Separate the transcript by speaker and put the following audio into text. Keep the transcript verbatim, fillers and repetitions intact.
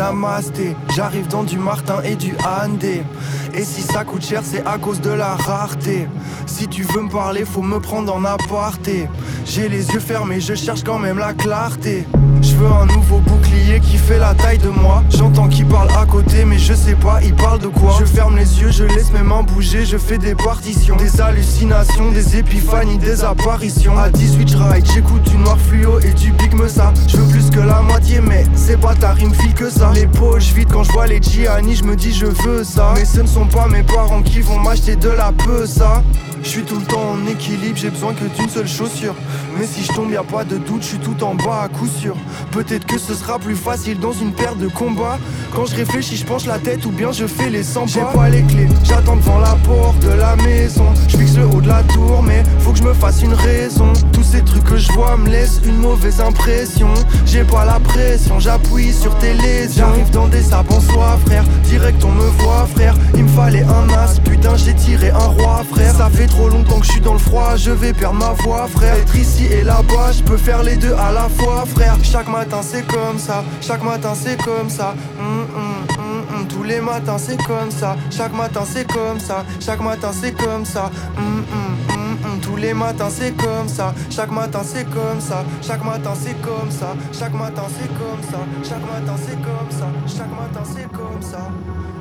Speaker 1: namasté. J'arrive dans du Martin et du Handé. Et si ça coûte cher c'est à cause de la rareté. Si tu veux me parler faut me prendre en aparté. J'ai les yeux fermés, je cherche quand même la clarté. Je veux un nouveau bouclier qui fait la taille de moi. J'entends qu'il parle à côté mais je sais pas il parle de quoi. Je ferme les yeux, je laisse mes mains bouger. Je fais des partitions, des hallucinations, des épiphanies, des apparitions. À dix-huit je ride, j'écoute du noir fluo et du Big Mesa. Je veux plus que la moitié mais c'est pas ta rime file que ça. Les poches vides quand je vois les Gianni, je me dis je veux ça. Mais ce ne sont pas mes parents qui vont m'acheter de la peu ça. Je suis tout le temps en équilibre, j'ai besoin que d'une seule chaussure. Mais si je tombe y'a pas de doute, je suis tout en bas à coup sûr. Peut-être que ce sera plus facile dans une paire de combats. Quand je réfléchis je penche la tête ou bien je fais les cent pas. J'ai pas les clés, j'attends devant la porte de la maison. Je fixe le haut de la tour mais faut que je me fasse une raison. Tous ces trucs que je vois me laissent une mauvaise impression. J'ai pas la pression, j'appuie sur tes lésions. J'arrive dans des sables en soie frère, direct on me voit frère. Il me fallait un as, putain j'ai tiré un roi frère. Ça fait trop longtemps que je suis dans le froid, je vais perdre ma voix frère. Être ici et là-bas, je peux faire les deux à la fois frère. Chaque matin c'est comme ça, chaque matin c'est comme ça. Hum, hum, hum, hum. Tous les matins c'est comme ça, chaque matin c'est comme ça, chaque matin c'est comme ça. Hum, hum, hum, hum. Tous les matins c'est comme ça, chaque matin c'est comme ça, chaque matin c'est comme ça, chaque matin c'est comme ça, chaque matin c'est comme ça, chaque matin c'est comme ça.